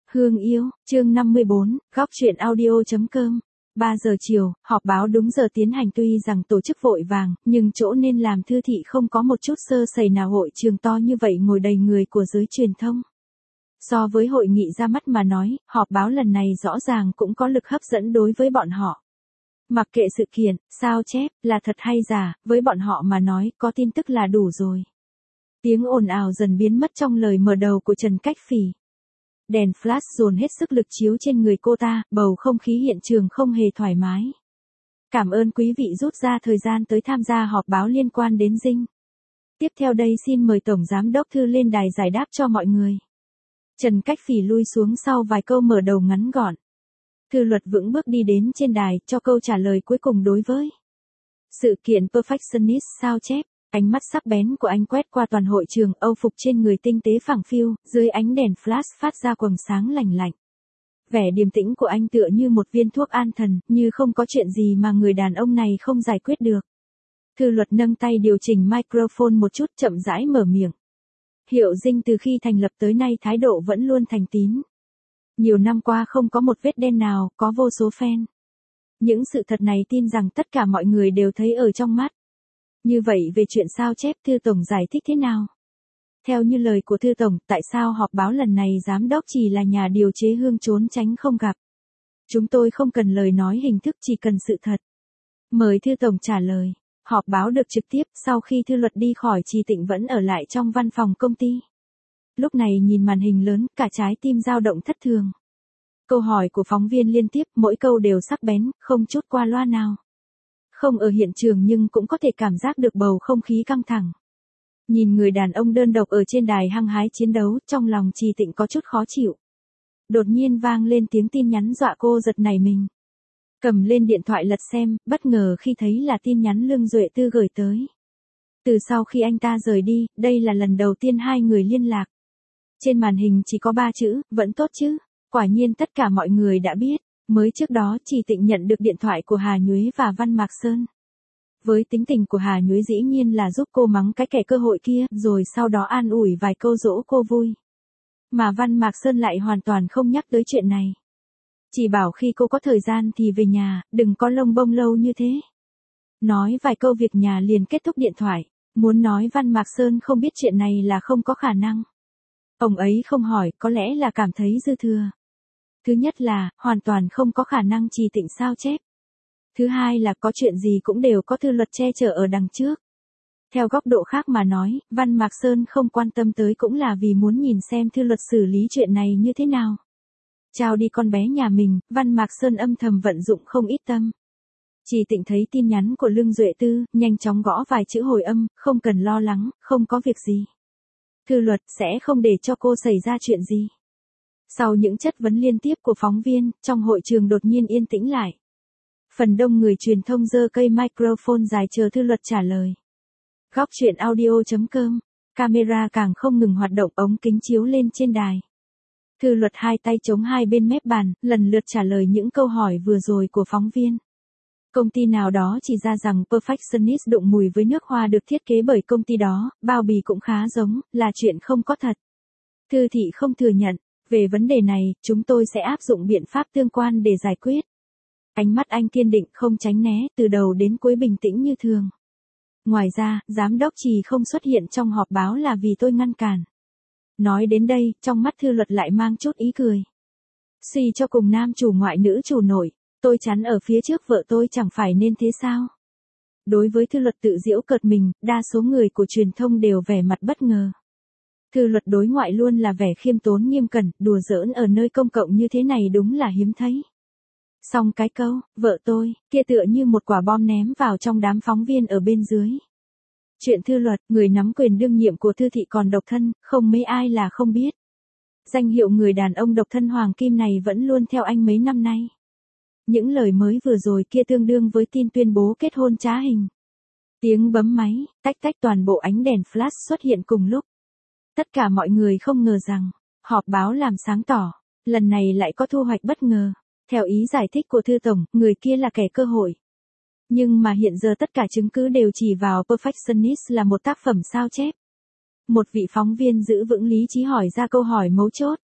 Hương yêu, chương 54, góc truyện audio.com. 3 giờ chiều, họp báo đúng giờ tiến hành tuy rằng tổ chức vội vàng, nhưng chỗ nên làm thư thị không có một chút sơ sẩy nào. Hội trường to như vậy ngồi đầy người của giới truyền thông. So với hội nghị ra mắt mà nói, họp báo lần này rõ ràng cũng có lực hấp dẫn đối với bọn họ. Mặc kệ sự kiện, sao chép, là thật hay giả, với bọn họ mà nói, có tin tức là đủ rồi. Tiếng ồn ào dần biến mất trong lời mở đầu của Trần Cách Phỉ. Đèn flash dồn hết sức lực chiếu trên người cô ta, bầu không khí hiện trường không hề thoải mái. Cảm ơn quý vị rút ra thời gian tới tham gia họp báo liên quan đến Dinh. Tiếp theo đây xin mời Tổng Giám đốc Thư lên đài giải đáp cho mọi người. Trần Cách Phỉ lui xuống sau vài câu mở đầu ngắn gọn. Thư Luật vững bước đi đến trên đài cho câu trả lời cuối cùng đối với sự kiện Perfectionist sao chép. Ánh mắt sắc bén của anh quét qua toàn hội trường, âu phục trên người tinh tế phẳng phiu, dưới ánh đèn flash phát ra quầng sáng lành lạnh. Vẻ điềm tĩnh của anh tựa như một viên thuốc an thần, như không có chuyện gì mà người đàn ông này không giải quyết được. Thư Luật nâng tay điều chỉnh microphone một chút, chậm rãi mở miệng. Hiệu Dinh từ khi thành lập tới nay thái độ vẫn luôn thành tín. Nhiều năm qua không có một vết đen nào, có vô số fan. Những sự thật này tin rằng tất cả mọi người đều thấy ở trong mắt. Như vậy về chuyện sao chép, Thư Tổng giải thích thế nào? Theo như lời của Thư Tổng, tại sao họp báo lần này giám đốc chỉ là nhà điều chế hương trốn tránh không gặp? Chúng tôi không cần lời nói hình thức, chỉ cần sự thật. Mời Thư Tổng trả lời. Họp báo được trực tiếp, sau khi Thư Luật đi khỏi, Trì Tịnh vẫn ở lại trong văn phòng công ty. Lúc này nhìn màn hình lớn, cả trái tim dao động thất thường. Câu hỏi của phóng viên liên tiếp, mỗi câu đều sắc bén, không chút qua loa nào. Không ở hiện trường nhưng cũng có thể cảm giác được bầu không khí căng thẳng. Nhìn người đàn ông đơn độc ở trên đài hăng hái chiến đấu, trong lòng Trì Tịnh có chút khó chịu. Đột nhiên vang lên tiếng tin nhắn dọa cô giật nảy mình. Cầm lên điện thoại lật xem, bất ngờ khi thấy là tin nhắn Lương Duệ Tư gửi tới. Từ sau khi anh ta rời đi, đây là lần đầu tiên hai người liên lạc. Trên màn hình chỉ có 3 chữ, vẫn tốt chứ. Quả nhiên tất cả mọi người đã biết. Mới trước đó Trì Tịnh nhận được điện thoại của Hà Nhuế và Văn Mạc Sơn. Với tính tình của Hà Nhuế dĩ nhiên là giúp cô mắng cái kẻ cơ hội kia, rồi sau đó an ủi vài câu dỗ cô vui. Mà Văn Mạc Sơn lại hoàn toàn không nhắc tới chuyện này. Chỉ bảo khi cô có thời gian thì về nhà, đừng có lông bông lâu như thế. Nói vài câu việc nhà liền kết thúc điện thoại, muốn nói Văn Mạc Sơn không biết chuyện này là không có khả năng. Ông ấy không hỏi, có lẽ là cảm thấy dư thừa. Thứ nhất là, hoàn toàn không có khả năng Trì Tịnh sao chép. Thứ hai là có chuyện gì cũng đều có Thư Luật che chở ở đằng trước. Theo góc độ khác mà nói, Văn Mạc Sơn không quan tâm tới cũng là vì muốn nhìn xem Thư Luật xử lý chuyện này như thế nào. Chào đi con bé nhà mình, Văn Mạc Sơn âm thầm vận dụng không ít tâm. Trì Tịnh thấy tin nhắn của Lương Duệ Tư, nhanh chóng gõ vài chữ hồi âm, không cần lo lắng, không có việc gì. Thư Luật sẽ không để cho cô xảy ra chuyện gì. Sau những chất vấn liên tiếp của phóng viên, trong hội trường đột nhiên yên tĩnh lại. Phần đông người truyền thông giơ cây microphone dài chờ Thư Luật trả lời. Góc truyện audio.com, camera càng không ngừng hoạt động, ống kính chiếu lên trên đài. Thư Luật hai tay chống hai bên mép bàn, lần lượt trả lời những câu hỏi vừa rồi của phóng viên. Công ty nào đó chỉ ra rằng Perfectionist đụng mùi với nước hoa được thiết kế bởi công ty đó, bao bì cũng khá giống, là chuyện không có thật. Thư thị không thừa nhận. Về vấn đề này, chúng tôi sẽ áp dụng biện pháp tương quan để giải quyết. Ánh mắt anh kiên định, không tránh né, từ đầu đến cuối bình tĩnh như thường. Ngoài ra, giám đốc Trì không xuất hiện trong họp báo là vì tôi ngăn cản. Nói đến đây, trong mắt Thư Luật lại mang chút ý cười. Suy cho cùng nam chủ ngoại nữ chủ nội, tôi chắn ở phía trước vợ tôi chẳng phải nên thế sao? Đối với Thư Luật tự giễu cợt mình, đa số người của truyền thông đều vẻ mặt bất ngờ. Thư Luật đối ngoại luôn là vẻ khiêm tốn nghiêm cẩn, đùa giỡn ở nơi công cộng như thế này đúng là hiếm thấy. Xong cái câu, vợ tôi, kia tựa như một quả bom ném vào trong đám phóng viên ở bên dưới. Chuyện Thư Luật, người nắm quyền đương nhiệm của Thư thị còn độc thân, không mấy ai là không biết. Danh hiệu người đàn ông độc thân hoàng kim này vẫn luôn theo anh mấy năm nay. Những lời mới vừa rồi kia tương đương với tin tuyên bố kết hôn trá hình. Tiếng bấm máy, tách tách, toàn bộ ánh đèn flash xuất hiện cùng lúc. Tất cả mọi người không ngờ rằng, họp báo làm sáng tỏ, lần này lại có thu hoạch bất ngờ. Theo ý giải thích của Thư Tổng, người kia là kẻ cơ hội. Nhưng mà hiện giờ tất cả chứng cứ đều chỉ vào Perfectionist là một tác phẩm sao chép. Một vị phóng viên giữ vững lý trí hỏi ra câu hỏi mấu chốt.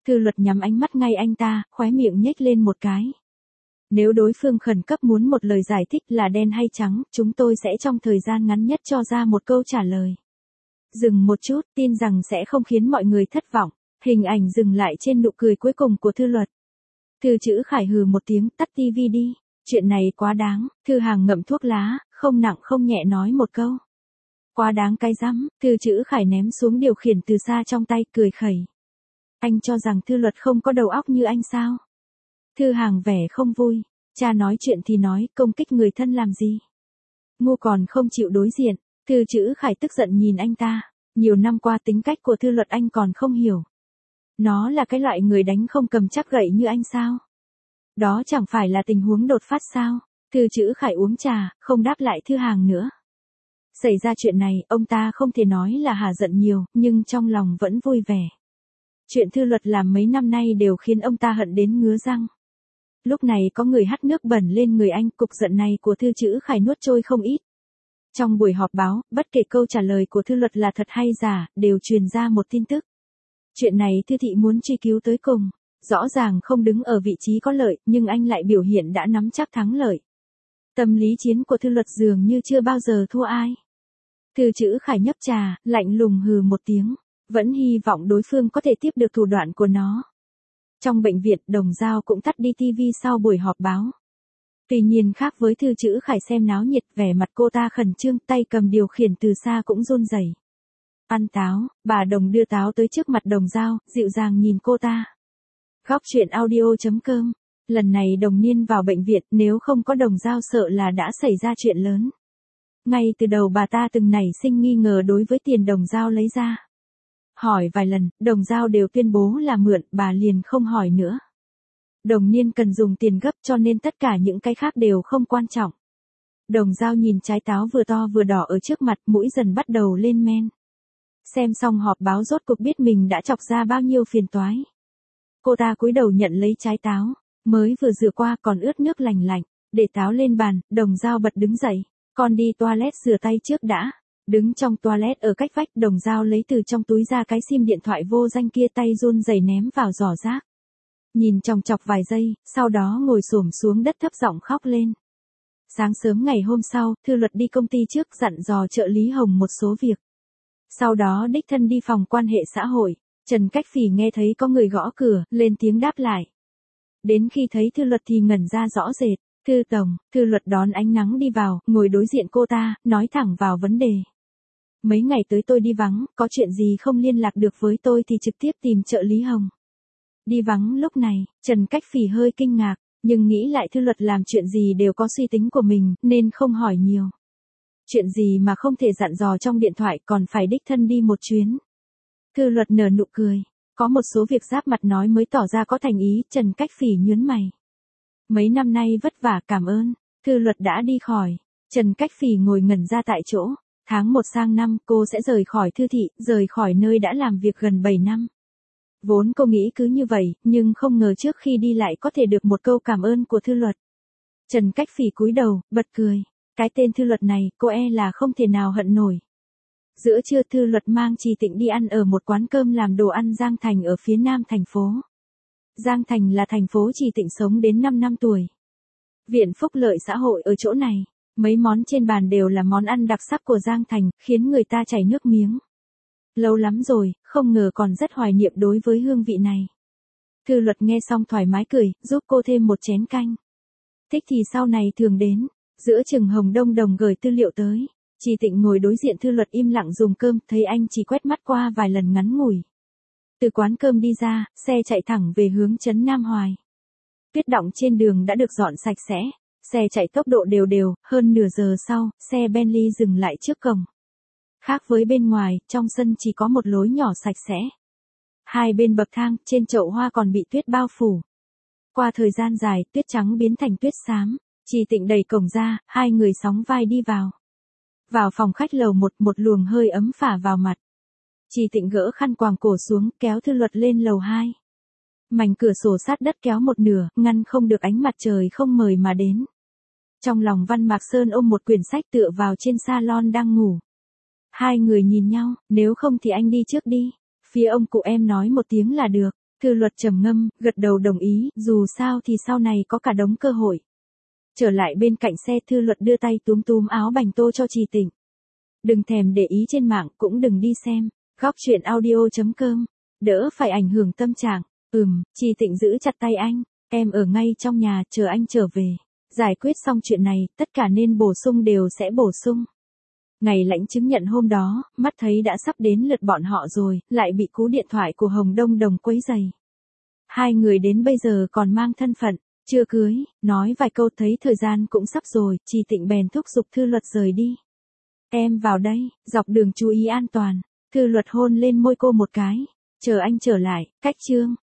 Thư Luật nhắm ánh mắt ngay anh ta, khóe miệng nhếch lên một cái. Nếu đối phương khẩn cấp muốn một lời giải thích là đen hay trắng, chúng tôi sẽ trong thời gian ngắn nhất cho ra một câu trả lời. Dừng một chút, tin rằng sẽ không khiến mọi người thất vọng. Hình ảnh dừng lại trên nụ cười cuối cùng của Thư Luật. Thư Chữ Khải hừ một tiếng, tắt tivi đi. Chuyện này quá đáng. Thư Hàng ngậm thuốc lá, không nặng không nhẹ nói một câu. Quá đáng cái rắm. Thư Chữ Khải ném xuống điều khiển từ xa trong tay, cười khẩy. Anh cho rằng Thư Luật không có đầu óc như anh sao? Thư Hàng vẻ không vui. Cha nói chuyện thì nói, công kích người thân làm gì? Ngu còn không chịu đối diện. Thư Chữ Khải tức giận nhìn anh ta. Nhiều năm qua tính cách của Thư Luật anh còn không hiểu. Nó là cái loại người đánh không cầm chắc gậy như anh sao? Đó chẳng phải là tình huống đột phát sao? Thư Chữ Khải uống trà, không đáp lại Thư Hàng nữa. Xảy ra chuyện này, ông ta không thể nói là hả giận nhiều, nhưng trong lòng vẫn vui vẻ. Chuyện Thư Luật làm mấy năm nay đều khiến ông ta hận đến ngứa răng. Lúc này có người hắt nước bẩn lên người anh, cục giận này của Thư Chữ Khải nuốt trôi không ít. Trong buổi họp báo, bất kể câu trả lời của Thư Luật là thật hay giả, đều truyền ra một tin tức. Chuyện này Thư thị muốn truy cứu tới cùng. Rõ ràng không đứng ở vị trí có lợi, nhưng anh lại biểu hiện đã nắm chắc thắng lợi. Tâm lý chiến của Thư Luật dường như chưa bao giờ thua ai. Thư Chữ Khải nhấp trà, lạnh lùng hừ một tiếng. Vẫn hy vọng đối phương có thể tiếp được thủ đoạn của nó. Trong bệnh viện, Đồng Dao cũng tắt đi tivi sau buổi họp báo. Tuy nhiên khác với Thư Chữ Khải xem náo nhiệt, vẻ mặt cô ta khẩn trương, tay cầm điều khiển từ xa cũng run rẩy. Ăn táo, bà Đồng đưa táo tới trước mặt Đồng Dao, dịu dàng nhìn cô ta. Góc truyện audio.com. Lần này Đồng Niên vào bệnh viện, nếu không có Đồng Dao sợ là đã xảy ra chuyện lớn. Ngay từ đầu bà ta từng nảy sinh nghi ngờ đối với tiền Đồng Dao lấy ra. Hỏi vài lần, Đồng Dao đều tuyên bố là mượn, bà liền không hỏi nữa. Đồng Niên cần dùng tiền gấp cho nên tất cả những cái khác đều không quan trọng. Đồng Dao nhìn trái táo vừa to vừa đỏ ở trước mặt, mũi dần bắt đầu lên men. Xem xong họp báo rốt cuộc biết mình đã chọc ra bao nhiêu phiền toái. Cô ta cúi đầu nhận lấy trái táo, mới vừa rửa qua còn ướt nước lành lạnh, để táo lên bàn, Đồng Dao bật đứng dậy, con đi toilet rửa tay trước đã. Đứng trong toilet ở cách vách, Đồng Dao lấy từ trong túi ra cái sim điện thoại vô danh kia, tay run rẩy ném vào giỏ rác. Nhìn chòng chọc vài giây, sau đó ngồi xổm xuống đất thấp giọng khóc lên. Sáng sớm ngày hôm sau, Thư Luật đi công ty trước dặn dò trợ lý Hồng một số việc. Sau đó đích thân đi phòng quan hệ xã hội. Trần Cách Phỉ nghe thấy có người gõ cửa, lên tiếng đáp lại. Đến khi thấy Thư Luật thì ngẩn ra rõ rệt. Thư tổng. Thư Luật đón ánh nắng đi vào, ngồi đối diện cô ta, nói thẳng vào vấn đề. Mấy ngày tới tôi đi vắng, có chuyện gì không liên lạc được với tôi thì trực tiếp tìm trợ lý Hồng. Đi vắng lúc này, Trần Cách Phỉ hơi kinh ngạc, nhưng nghĩ lại Thư Luật làm chuyện gì đều có suy tính của mình, nên không hỏi nhiều. Chuyện gì mà không thể dặn dò trong điện thoại, còn phải đích thân đi một chuyến. Thư Luật nở nụ cười, có một số việc giáp mặt nói mới tỏ ra có thành ý. Trần Cách Phỉ nhướng mày. Mấy năm nay vất vả, cảm ơn. Thư Luật đã đi khỏi. Trần Cách Phỉ ngồi ngẩn ra tại chỗ. Tháng 1 sang năm cô sẽ rời khỏi Thư thị, rời khỏi nơi đã làm việc gần 7 năm. Vốn cô nghĩ cứ như vậy, nhưng không ngờ trước khi đi lại có thể được một câu cảm ơn của Thư Luật. Trần Cách Phỉ cúi đầu, bật cười. Cái tên Thư Luật này, cô e là không thể nào hận nổi. Giữa trưa Thư Luật mang Trì Tịnh đi ăn ở một quán cơm làm đồ ăn Giang Thành ở phía nam thành phố. Giang Thành là thành phố Trì Tịnh sống đến 5 năm tuổi. Viện phúc lợi xã hội ở chỗ này. Mấy món trên bàn đều là món ăn đặc sắc của Giang Thành, khiến người ta chảy nước miếng. Lâu lắm rồi, không ngờ còn rất hoài niệm đối với hương vị này. Thư Luật nghe xong thoải mái cười, giúp cô thêm một chén canh. Thích thì sau này thường đến. Giữa chừng Hồng Đông Đồng gửi tư liệu tới. Trì Tịnh ngồi đối diện Thư Luật im lặng dùng cơm, thấy anh chỉ quét mắt qua vài lần ngắn ngủi. Từ quán cơm đi ra, xe chạy thẳng về hướng trấn Nam Hoài. Tuyết đọng trên đường đã được dọn sạch sẽ, xe chạy tốc độ đều đều, hơn nửa giờ sau, xe Bentley dừng lại trước cổng. Khác với bên ngoài, trong sân chỉ có một lối nhỏ sạch sẽ. Hai bên bậc thang, trên chậu hoa còn bị tuyết bao phủ. Qua thời gian dài, tuyết trắng biến thành tuyết xám. Trì Tịnh đẩy cổng ra, hai người sóng vai đi vào. Vào phòng khách lầu 1, một luồng hơi ấm phả vào mặt. Trì Tịnh gỡ khăn quàng cổ xuống, kéo Thư Luật lên lầu 2. Mảnh cửa sổ sát đất kéo một nửa, ngăn không được ánh mặt trời không mời mà đến. Trong lòng Văn Mạc Sơn ôm một quyển sách tựa vào trên salon đang ngủ. Hai người nhìn nhau, nếu không thì anh đi trước đi. Phía ông cụ em nói một tiếng là được. Thư Luật trầm ngâm, gật đầu đồng ý, dù sao thì sau này có cả đống cơ hội. Trở lại bên cạnh xe, Thư Luật đưa tay túm túm áo bành tô cho Trì Tịnh. Đừng thèm để ý trên mạng, cũng đừng đi xem. Góc chuyện audio.com. Đỡ phải ảnh hưởng tâm trạng. Trì Tịnh giữ chặt tay anh. Em ở ngay trong nhà, chờ anh trở về. Giải quyết xong chuyện này, tất cả nên bổ sung đều sẽ bổ sung. Ngày lãnh chứng nhận hôm đó, mắt thấy đã sắp đến lượt bọn họ rồi, lại bị cú điện thoại của Hồng Đông Đồng quấy rầy. Hai người đến bây giờ còn mang thân phận, chưa cưới, nói vài câu thấy thời gian cũng sắp rồi, Trì Tịnh bèn thúc giục Thư Luật rời đi. Em vào đây, dọc đường chú ý an toàn. Thư Luật hôn lên môi cô một cái. Chờ anh trở lại, cách chương.